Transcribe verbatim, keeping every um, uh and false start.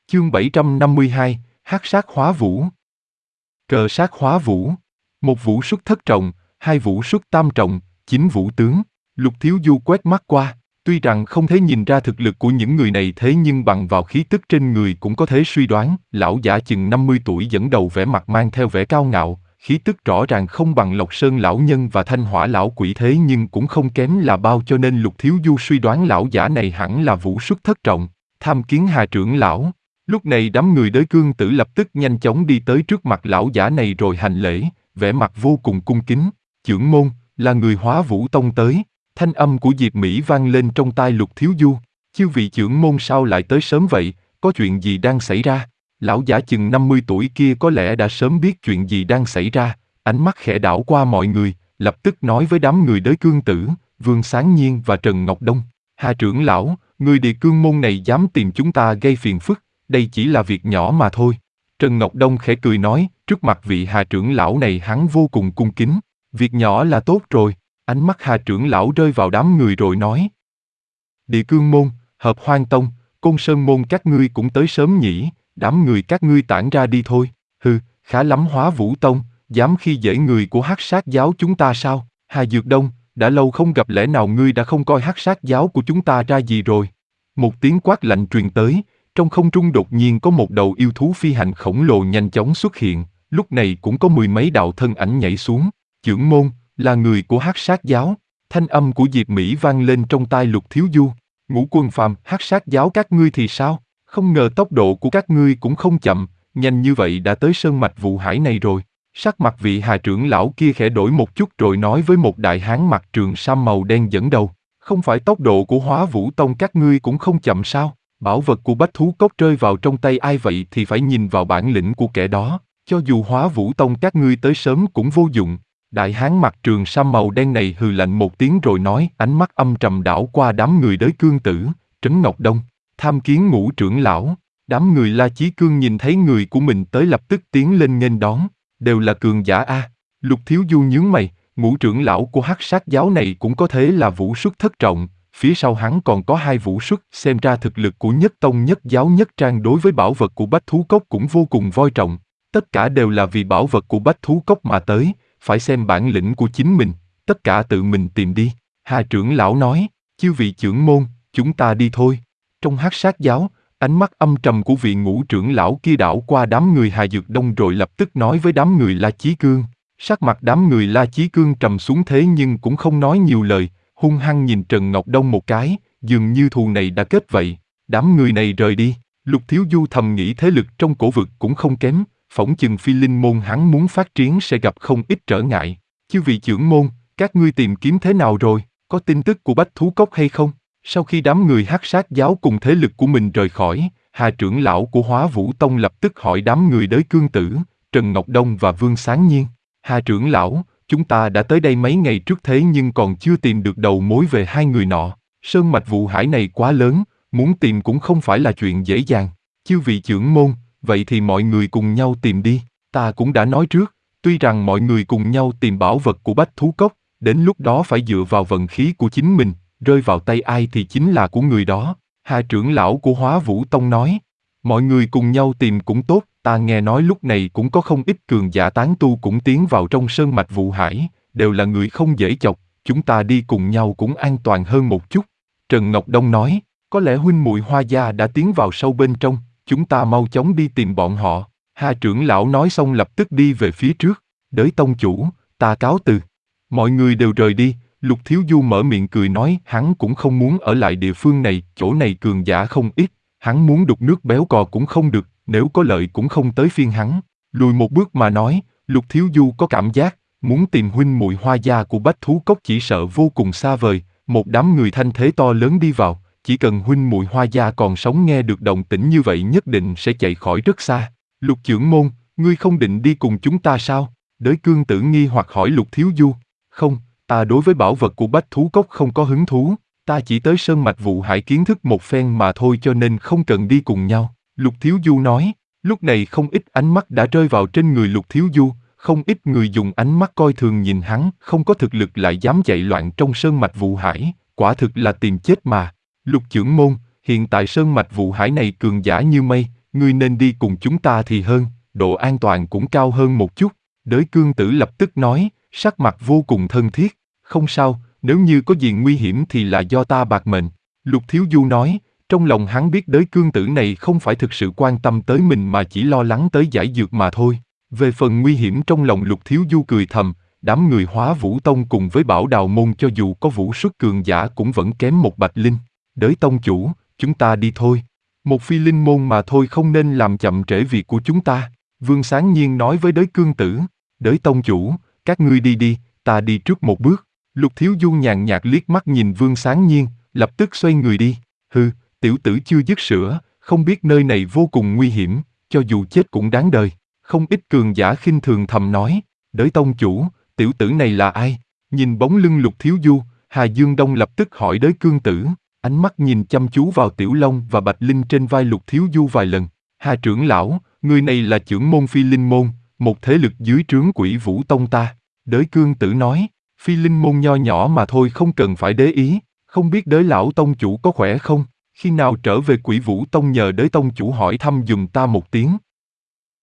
Chương bảy trăm năm mươi hai, Hắc sát hóa vũ. Cờ sát hóa vũ. Một vũ xuất thất trọng, hai vũ xuất tam trọng, chín vũ tướng. Lục Thiếu Du quét mắt qua, tuy rằng không thể nhìn ra thực lực của những người này thế nhưng bằng vào khí tức trên người cũng có thể suy đoán, lão giả chừng năm mươi tuổi dẫn đầu vẻ mặt mang theo vẻ cao ngạo, khí tức rõ ràng không bằng Lộc Sơn lão nhân và Thanh Hỏa lão quỷ thế nhưng cũng không kém là bao cho nên Lục Thiếu Du suy đoán lão giả này hẳn là vũ xuất thất trọng, tham kiến Hà trưởng lão. Lúc này đám người Đới Cương Tử lập tức nhanh chóng đi tới trước mặt lão giả này rồi hành lễ, vẻ mặt vô cùng cung kính. Chưởng môn, là người Hóa Vũ Tông tới. Thanh âm của Diệp Mỹ vang lên trong tai Lục Thiếu Du. Chư vị chưởng môn sao lại tới sớm vậy, có chuyện gì đang xảy ra? Lão giả chừng năm mươi tuổi kia có lẽ đã sớm biết chuyện gì đang xảy ra, ánh mắt khẽ đảo qua mọi người, lập tức nói với đám người Đới Cương Tử, Vương Sáng Nhiên và Trần Ngọc Đông. Hà trưởng lão, người Địa Cương môn này dám tìm chúng ta gây phiền phức, đây chỉ là việc nhỏ mà thôi. Trần Ngọc Đông khẽ cười nói, trước mặt vị Hà trưởng lão này hắn vô cùng cung kính, việc nhỏ là tốt rồi. Ánh mắt Hà trưởng lão rơi vào đám người rồi nói. Địa Cương môn, Hợp Hoang Tông, Côn Sơn môn các ngươi cũng tới sớm nhỉ, đám người các ngươi tản ra đi thôi. Hừ, khá lắm Hóa Vũ Tông, dám khi dễ người của Hắc Sát giáo chúng ta sao? Hà Dược Đông, đã lâu không gặp lẽ nào ngươi đã không coi Hắc Sát giáo của chúng ta ra gì rồi? Một tiếng quát lạnh truyền tới, trong không trung đột nhiên có một đầu yêu thú phi hành khổng lồ nhanh chóng xuất hiện, lúc này cũng có mười mấy đạo thân ảnh nhảy xuống. Chưởng môn, là người của Hắc Sát giáo. Thanh âm của Diệp Mỹ vang lên trong tai Lục Thiếu Du. Ngũ Quân Phàm, Hắc Sát giáo các ngươi thì sao? Không ngờ tốc độ của các ngươi cũng không chậm, nhanh như vậy đã tới sơn mạch Vụ Hải này rồi. Sắc mặt vị Hà trưởng lão kia khẽ đổi một chút rồi nói với một đại hán mặc trường sam màu đen dẫn đầu. Không phải tốc độ của Hóa Vũ Tông các ngươi cũng không chậm sao? Bảo vật của Bách Thú Cốc rơi vào trong tay ai vậy thì phải nhìn vào bản lĩnh của kẻ đó. Cho dù Hóa Vũ Tông các ngươi tới sớm cũng vô dụng. Đại hán mặc trường sam màu đen này hừ lạnh một tiếng rồi nói, ánh mắt âm trầm đảo qua đám người Đới Cương Tử, Trấn Ngọc Đông, tham kiến Ngũ trưởng lão. Đám người La Chí Cương nhìn thấy người của mình tới lập tức tiến lên nghênh đón, đều là cường giả a. Lục Thiếu Du nhướng mày, Ngũ trưởng lão của Hắc Sát giáo này cũng có thể là vũ xuất thất trọng, phía sau hắn còn có hai vũ xuất, xem ra thực lực của Nhất Tông Nhất giáo Nhất Trang đối với bảo vật của Bách Thú Cốc cũng vô cùng voi trọng. Tất cả đều là vì bảo vật của Bách Thú Cốc mà tới. Phải xem bản lĩnh của chính mình, tất cả tự mình tìm đi. Hà trưởng lão nói, chư vị trưởng môn, chúng ta đi thôi. Trong Hắc Sát giáo, ánh mắt âm trầm của vị Ngũ trưởng lão kia đảo qua đám người Hà Dược Đông rồi lập tức nói với đám người La Chí Cương. Sắc mặt đám người La Chí Cương trầm xuống thế nhưng cũng không nói nhiều lời, hung hăng nhìn Trần Ngọc Đông một cái, dường như thù này đã kết vậy. Đám người này rời đi, Lục Thiếu Du thầm nghĩ thế lực trong cổ vực cũng không kém. Phỏng chừng Phi Linh môn hắn muốn phát triển sẽ gặp không ít trở ngại. Chư vị trưởng môn, các ngươi tìm kiếm thế nào rồi? Có tin tức của Bách Thú Cốc hay không? Sau khi đám người Hắc Sát giáo cùng thế lực của mình rời khỏi, Hà trưởng lão của Hóa Vũ Tông lập tức hỏi đám người Đới Cương Tử, Trần Ngọc Đông và Vương Sáng Nhiên. Hà trưởng lão, chúng ta đã tới đây mấy ngày trước thế nhưng còn chưa tìm được đầu mối về hai người nọ. Sơn mạch Vụ Hải này quá lớn, muốn tìm cũng không phải là chuyện dễ dàng. Chư vị trưởng môn, vậy thì mọi người cùng nhau tìm đi. Ta cũng đã nói trước, tuy rằng mọi người cùng nhau tìm bảo vật của Bách Thú Cốc, đến lúc đó phải dựa vào vận khí của chính mình, rơi vào tay ai thì chính là của người đó. Hà trưởng lão của Hóa Vũ Tông nói, mọi người cùng nhau tìm cũng tốt, ta nghe nói lúc này cũng có không ít cường giả tán tu cũng tiến vào trong sơn mạch Vụ Hải, đều là người không dễ chọc, chúng ta đi cùng nhau cũng an toàn hơn một chút. Trần Ngọc Đông nói, có lẽ huynh muội Hoa gia đã tiến vào sâu bên trong, chúng ta mau chóng đi tìm bọn họ. Hà trưởng lão nói xong lập tức đi về phía trước. Đới tông chủ, ta cáo từ. Mọi người đều rời đi. Lục Thiếu Du mở miệng cười nói hắn cũng không muốn ở lại địa phương này, chỗ này cường giả không ít. Hắn muốn đục nước béo cò cũng không được, nếu có lợi cũng không tới phiên hắn. Lùi một bước mà nói, Lục Thiếu Du có cảm giác, muốn tìm huynh muội Hoa gia của Bách Thú Cốc chỉ sợ vô cùng xa vời. Một đám người thanh thế to lớn đi vào, chỉ cần huynh muội Hoa gia còn sống nghe được động tĩnh như vậy nhất định sẽ chạy khỏi rất xa. Lục trưởng môn, ngươi không định đi cùng chúng ta sao? Đới Cương Tử nghi hoặc hỏi Lục Thiếu Du. Không, ta đối với bảo vật của Bách Thú Cốc không có hứng thú, ta chỉ tới sơn mạch Vụ Hải kiến thức một phen mà thôi cho nên không cần đi cùng nhau. Lục Thiếu Du nói. Lúc này không ít ánh mắt đã rơi vào trên người Lục Thiếu Du, không ít người dùng ánh mắt coi thường nhìn hắn, không có thực lực lại dám chạy loạn trong sơn mạch Vụ Hải, quả thực là tìm chết mà. Lục trưởng môn, hiện tại sơn mạch Vụ Hải này cường giả như mây, ngươi nên đi cùng chúng ta thì hơn, độ an toàn cũng cao hơn một chút. Đới cương tử lập tức nói, sắc mặt vô cùng thân thiết, không sao, nếu như có gì nguy hiểm thì là do ta bạc mệnh. Lục Thiếu Du nói, trong lòng hắn biết đới cương tử này không phải thực sự quan tâm tới mình mà chỉ lo lắng tới giải dược mà thôi. Về phần nguy hiểm trong lòng Lục Thiếu Du cười thầm, đám người Hóa Vũ Tông cùng với Bảo Đào Môn cho dù có vũ xuất cường giả cũng vẫn kém một bạch linh. Đới tông chủ, chúng ta đi thôi. Một phi linh môn mà thôi không nên làm chậm trễ việc của chúng ta. Vương Sáng Nhiên nói với đới cương tử, đới tông chủ, các ngươi đi đi, ta đi trước một bước. Lục Thiếu Du nhàn nhạt liếc mắt nhìn Vương Sáng Nhiên, lập tức xoay người đi. Hừ, tiểu tử chưa dứt sữa, không biết nơi này vô cùng nguy hiểm, cho dù chết cũng đáng đời. Không ít cường giả khinh thường thầm nói, đới tông chủ, tiểu tử này là ai? Nhìn bóng lưng Lục Thiếu Du, Hà Dương Đông lập tức hỏi đới cương tử, ánh mắt nhìn chăm chú vào Tiểu Long và Bạch Linh trên vai Lục Thiếu Du vài lần. Hà trưởng lão, người này là trưởng môn Phi Linh Môn, một thế lực dưới trướng Quỷ Vũ Tông ta. Đới cương tử nói, Phi Linh Môn nho nhỏ mà thôi không cần phải để ý, không biết đới lão tông chủ có khỏe không? Khi nào trở về Quỷ Vũ Tông nhờ đới tông chủ hỏi thăm giùm ta một tiếng.